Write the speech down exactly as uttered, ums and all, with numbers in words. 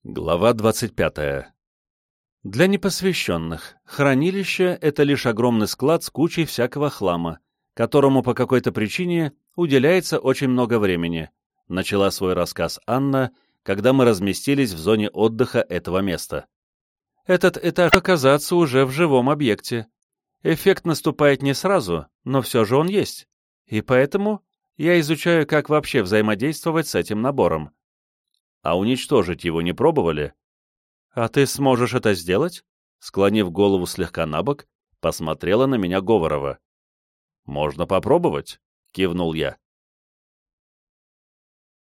Глава двадцать пятая. Для непосвященных хранилище — это лишь огромный склад с кучей всякого хлама, которому по какой-то причине уделяется очень много времени, начала свой рассказ Анна, когда мы разместились в зоне отдыха этого места. Этот этаж оказаться уже в живом объекте. Эффект наступает не сразу, но все же он есть. И поэтому я изучаю, как вообще взаимодействовать с этим набором. А уничтожить его не пробовали? А ты сможешь это сделать? Склонив голову слегка набок, посмотрела на меня Говорова. Можно попробовать, кивнул я.